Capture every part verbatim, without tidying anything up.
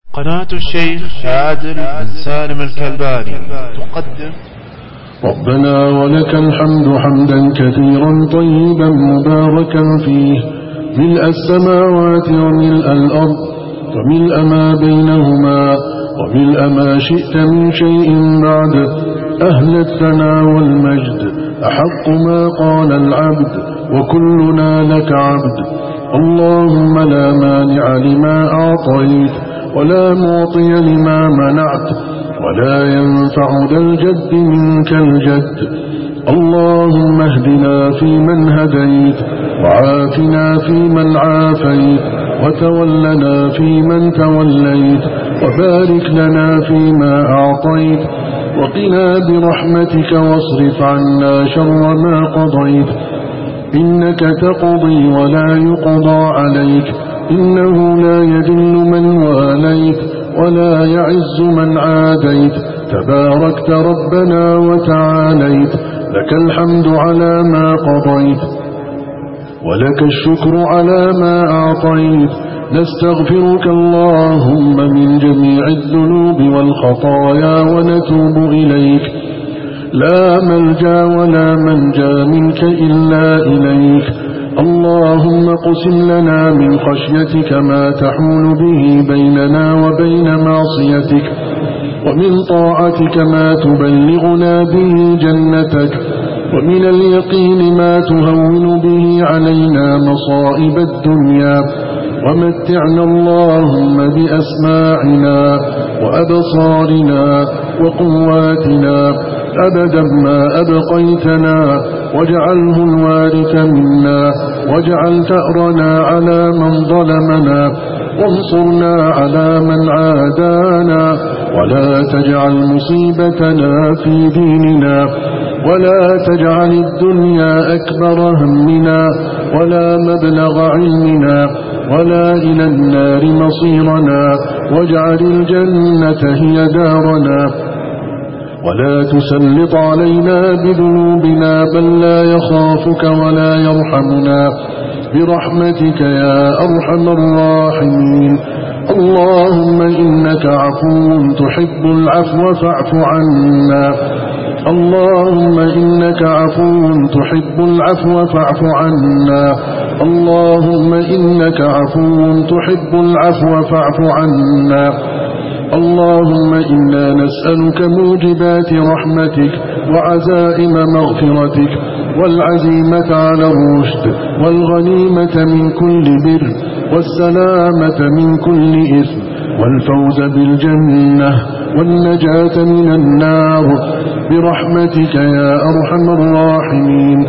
قناة الشيخ عادل بن سالم الكلباني تقدم ربنا ولك الحمد حمدا كثيرا طيبا مباركا فيه، ملء السماوات وملء الأرض وملء ما بينهما وملء ما شئت من شيء بعد، أهل الثناء والمجد أحق ما قال العبد وكلنا لك عبد. اللهم لا مانع لما أعطيت ولا معطي لما منعت ولا ينفع ذا الجد منك الجد. اللهم اهدنا فيمن هديت وعافنا فيمن عافيت وتولنا فيمن توليت وبارك لنا فيما أعطيت وقنا برحمتك واصرف عنا شر ما قضيت، إنك تقضي ولا يقضى عليك، إنه لا يذل من واليت ولا يعز من عاديت، تباركت ربنا وتعاليت، لك الحمد على ما قضيت ولك الشكر على ما أعطيت. نستغفرك اللهم من جميع الذنوب والخطايا ونتوب إليك، لا ملجا ولا منجا منك إلا إليك. اللهم قسم لنا من خشيتك ما تحول به بيننا وبين معصيتك، ومن طاعتك ما تبلغنا به جنتك، ومن اليقين ما تهون به علينا مصائب الدنيا، ومتعنا اللهم بأسماعنا وأبصارنا وقواتنا أبدا ما أبقيتنا، واجعله الوارث منا، واجعل ثأرنا على من ظلمنا، وانصرنا على من عادانا، ولا تجعل مصيبتنا في ديننا، ولا تجعل الدنيا أكبر همنا ولا مبلغ علمنا ولا إلى النار مصيرنا، واجعل الجنة هي دارنا، ولا تسلط علينا بذنوبنا بل لا يخافك ولا يرحمنا برحمتك يا أرحم الراحمين. اللهم إنك عفو تحب العفو فاعف عنا، اللهم إنك عفو تحب العفو فاعف عنا، اللهم إنك عفو تحب العفو فاعف عنا. اللهم إنا نسألك موجبات رحمتك وعزائم مغفرتك والعزيمة على الرشد والغنيمة من كل بر والسلامة من كل إثم والفوز بالجنة والنجاة من النار برحمتك يا أرحم الراحمين.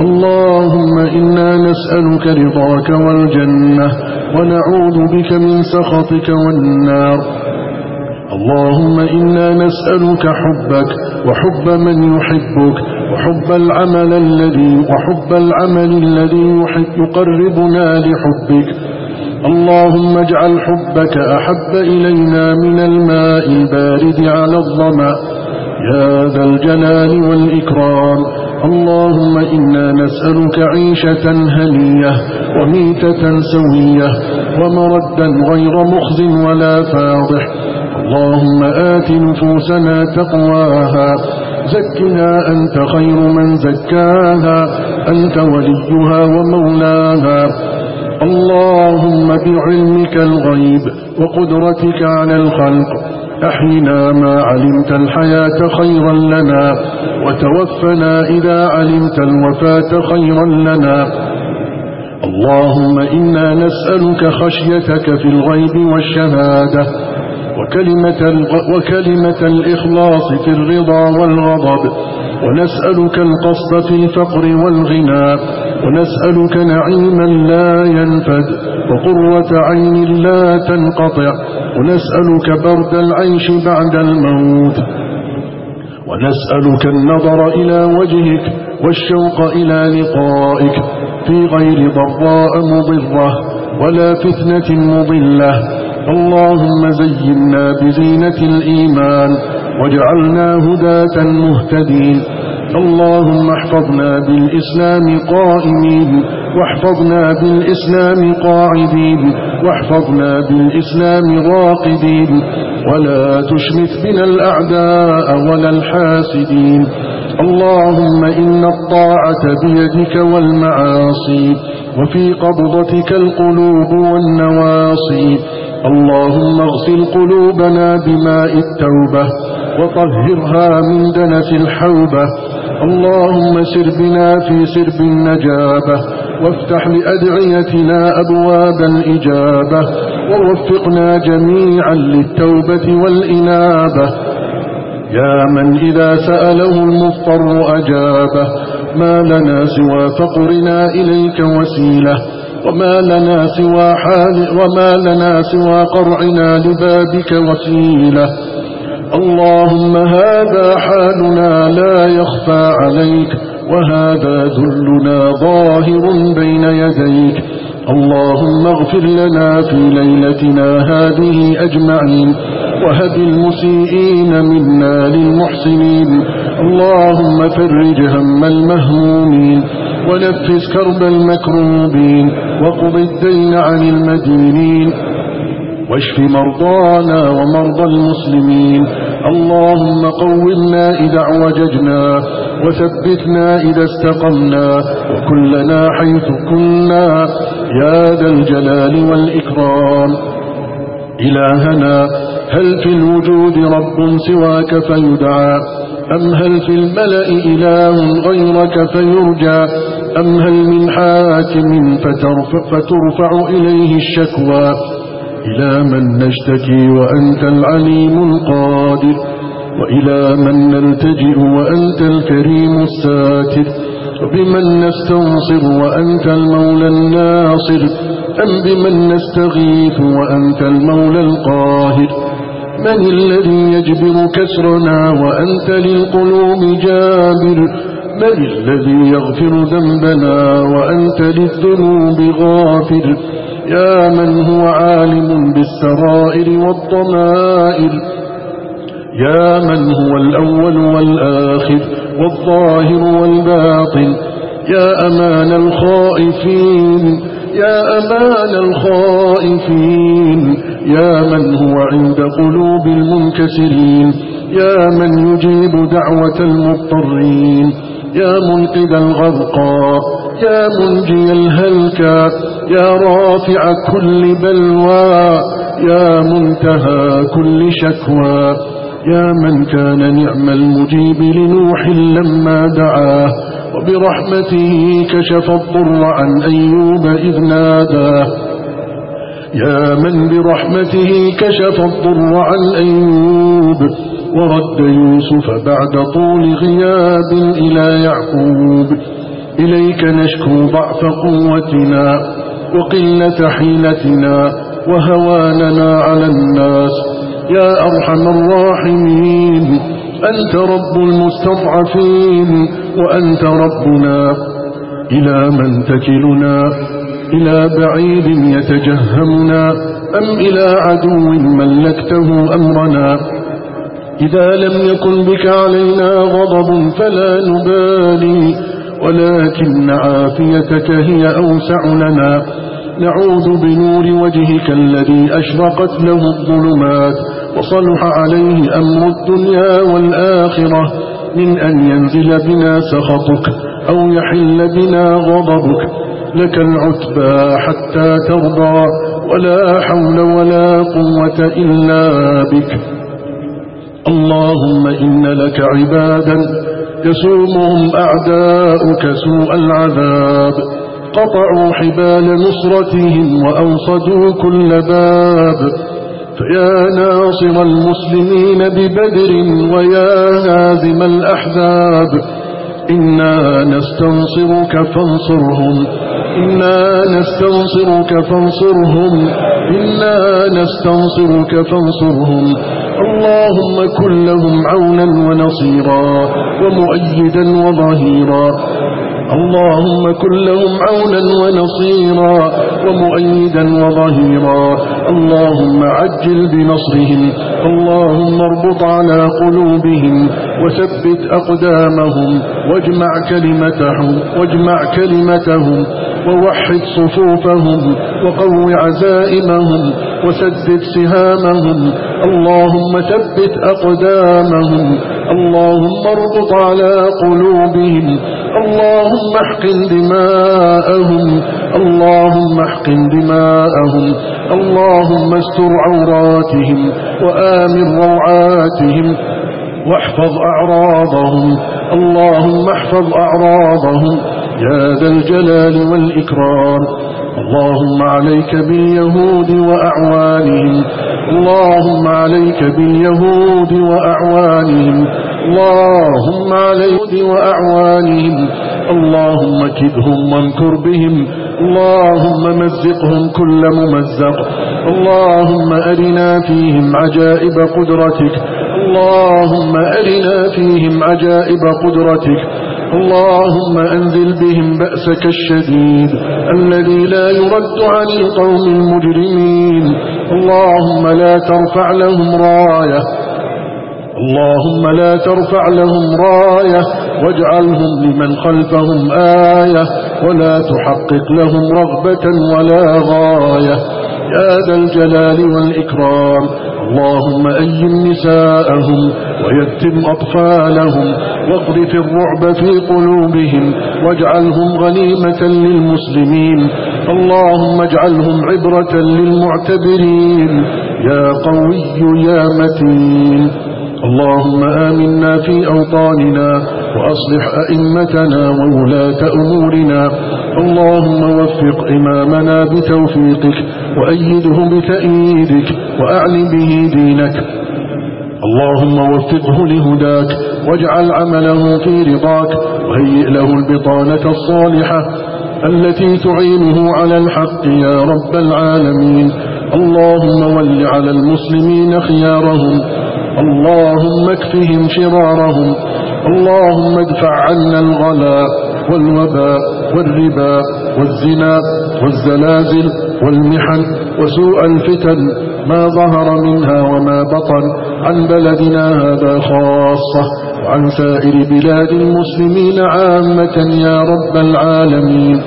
اللهم إنا نسألك رضاك والجنة ونعوذ بك من سخطك والنار. اللهم إنا نسألك حبك وحب من يحبك وحب العمل الذي وحب العمل الذي يقربنا لحبك. اللهم اجعل حبك أحب إلينا من الماء البارد على الظمأ يا ذا الجلال والإكرام. اللهم إنا نسألك عيشة هنية وميتة سوية ومردا غير مخز ولا فاضح. اللهم آت نفوسنا تقواها، زكنا أنت خير من زكاها، أنت وليها ومولاها. اللهم بعلمك الغيب وقدرتك على الخلق أحينا ما علمت الحياة خيرا لنا، وتوفنا إذا علمت الوفاة خيرا لنا. اللهم إنا نسألك خشيتك في الغيب والشهادة وكلمة, وكلمة الإخلاص في الرضا والغضب، ونسألك القصد في الفقر والغنى، ونسألك نعيما لا ينفد وقرة عين لا تنقطع، ونسألك برد العيش بعد الموت، ونسألك النظر إلى وجهك والشوق إلى لقائك في غير ضراء مضرة ولا فتنة مضلة. اللهم زينا بزينة الإيمان واجعلنا هداة مهتدين. اللهم احفظنا بالإسلام قائمين واحفظنا بالإسلام قاعدين واحفظنا بالإسلام راقدين ولا تشمت بنا الأعداء ولا الحاسدين. اللهم إن الطاعة بيدك والمعاصي وفي قبضتك القلوب والنواصي. اللهم اغسل قلوبنا بماء التوبة وطهرها من دنس الحوبة. اللهم سر بنا في سرب النجابة وافتح لأدعيتنا أبواب الإجابة ووفقنا جميعا للتوبة والإنابة. يا من إذا سأله المضطر أجابه ما لنا سوى فقرنا إليك وسيلة وما لنا سوى حال وما لنا سوى قرعنا لبابك وسيلة. اللهم هذا حالنا لا يخفى عليك وهذا ذلنا ظاهر بين يديك. اللهم اغفر لنا في ليلتنا هذه أجمعين وهب المسيئين منا للمحسنين. اللهم فرج هم المهمومين ونفس كرب المكروبين وقض الدين عن المدينين واشف مرضانا ومرضى المسلمين. اللهم قومنا إذا اعوججنا وثبتنا إذا استقمنا وكلنا حيث كنا يا ذا الجلال والإكرام. إلهنا هل في الوجود رب سواك فيدعى أم هل في الملأ إله غيرك فيرجى أم هل من حاكم فترفع, فترفع إليه الشكوى. إلى من نشتكي وأنت العليم القادر وإلى من نلتجئ وأنت الكريم الساتر وبمن نستنصر وأنت المولى الناصر أم بمن نستغيث وأنت المولى القاهر. من الذي يجبر كسرنا وأنت للقلوب جابر. من الذي يغفر ذنبنا وأنت للذنوب غافر. يا من هو عالم بالسرائر والضمائر. يا من هو الأول والآخر والظاهر والباطن. يا أمان الخائفين يا أمان الخائفين. يا من هو عند قلوب المنكسرين. يا من يجيب دعوة المضطرين. يا منقذ الغرقى يا منجي الهلكى. يا رافع كل بلوى يا منتهى كل شكوى. يا من كان نعم المجيب لنوح لما دعاه وبرحمته كشف الضر عن أيوب إذ ناداه. يا من برحمته كشف الضر عن أيوب ورد يوسف بعد طول غياب إلى يعقوب. إليك نشكو ضعف قوتنا وقلة حيلتنا وهواننا على الناس يا أرحم الراحمين. أنت رب المستضعفين وأنت ربنا. إلى من تكلنا إلى بعيد يتجهمنا أم إلى عدو ملكته أمرنا. إذا لم يكن بك علينا غضب فلا نبالي ولكن عافيتك هي أوسع لنا. نعوذ بنور وجهك الذي أشرقت له الظلمات وصلح عليه أمر الدنيا والآخرة من أن ينزل بنا سخطك أو يحل بنا غضبك. لك العتبى حتى ترضى ولا حول ولا قوة إلا بك. اللهم إن لك عبادا يسومهم أعداؤك سوء العذاب قطعوا حبال نصرتهم وأوصدوا كل باب. فيا ناصر المسلمين ببدر ويا هازم الأحزاب إنا نستنصرك فانصرهم إنا نستنصرك فانصرهم إنا نستنصرك فانصرهم. اللهم كن لهم عونا ونصيرا ومؤيدا وظهيرا. اللهم كن لهم عونا ونصيرا ومؤيدا وظهيرا. اللهم عجل بنصرهم. اللهم اربط على قلوبهم. وثبت أقدامهم واجمع كلمتهم, واجمع كلمتهم ووحد صفوفهم وقو عزائمهم وسدد سهامهم. اللهم ثبت أقدامهم، اللهم اربط على قلوبهم، اللهم احقن دماءهم، اللهم احقن دماءهم، اللهم استر عوراتهم وآمن روعاتهم واحفظ أعراضهم، اللهم احفظ أعراضهم يا ذا الجلال والإكرام. اللهم عليك باليهود وأعوانهم، اللهم عليك باليهود وأعوانهم، اللهم عليك وأعوانهم، اللهم كدهم وانكر بهم، اللهم مزقهم كل ممزق، اللهم أرنا فيهم عجائب قدرتك، اللهم أرنا فيهم عجائب قدرتك، اللهم أنزل بهم بأسك الشديد الذي لا يرد عن القوم المجرمين، اللهم لا ترفع لهم راية، اللهم لا ترفع لهم راية واجعلهم لمن خلفهم آية ولا تحقق لهم رغبة ولا غاية يا ذا الجلال والإكرام. اللهم أيم نساءهم ويتم أطفالهم واقذف الرعب في قلوبهم واجعلهم غنيمة للمسلمين، اللهم اجعلهم عبرة للمعتبرين يا قوي يا متين. اللهم آمنا في أوطاننا وأصلح أئمتنا وولاة أمورنا، اللهم وفق إمامنا بتوفيقك وأيده بتأييدك وأعل به دينك، اللهم وفقه لهداك واجعل عمله في رضاك وهيئ له البطانة الصالحة التي تعينه على الحق يا رب العالمين. اللهم ول على المسلمين خيارهم، اللهم اكفهم شرارهم، اللهم ادفع عنا الغلاء والوباء والربا والزنا والزلازل والمحن وسوء الفتن ما ظهر منها وما بطن عن بلدنا هذا خاصة وعن سائر بلاد المسلمين عامة يا رب العالمين.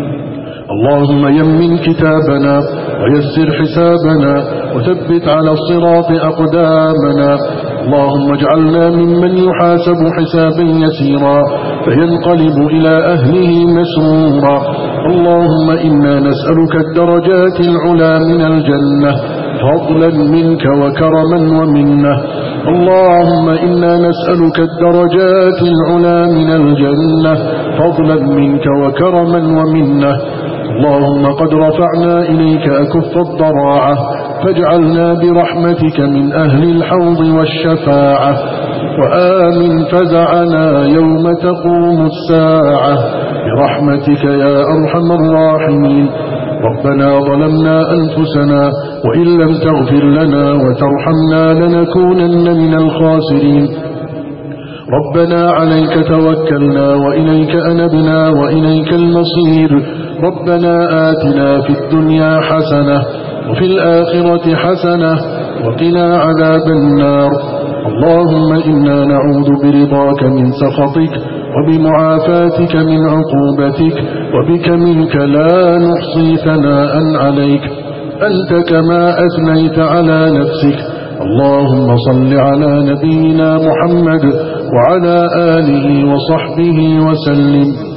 اللهم يمن كتابنا ويسر حسابنا وثبت على الصراط أقدامنا، اللهم اجعلنا ممن يحاسب حسابا يسيرا فينقلب إلى أهله مسرورا. اللهم إنا نسألك الدرجات العلى من الجنة فضلا منك وكرما ومنه، اللهم إنا نسألك الدرجات العلى من الجنة فضلا منك وكرما ومنه. اللهم قد رفعنا إليك أكف الضراعة فاجعلنا برحمتك من أهل الحوض والشفاعة، وآمن فزعنا يوم تقوم الساعة برحمتك يا أرحم الراحمين. ربنا ظلمنا أنفسنا وإن لم تغفر لنا وترحمنا لنكونن من الخاسرين. ربنا عليك توكلنا وإليك أنبنا وإليك المصير. ربنا آتنا في الدنيا حسنة وفي الآخرة حسنة وقنا عذاب النار. اللهم إنا نعوذ برضاك من سخطك وبمعافاتك من عقوبتك وبك منك لا نحصي ثناء عليك أنت كما أثنيت على نفسك. اللهم صل على نبينا محمد وعلى آله وصحبه وسلم.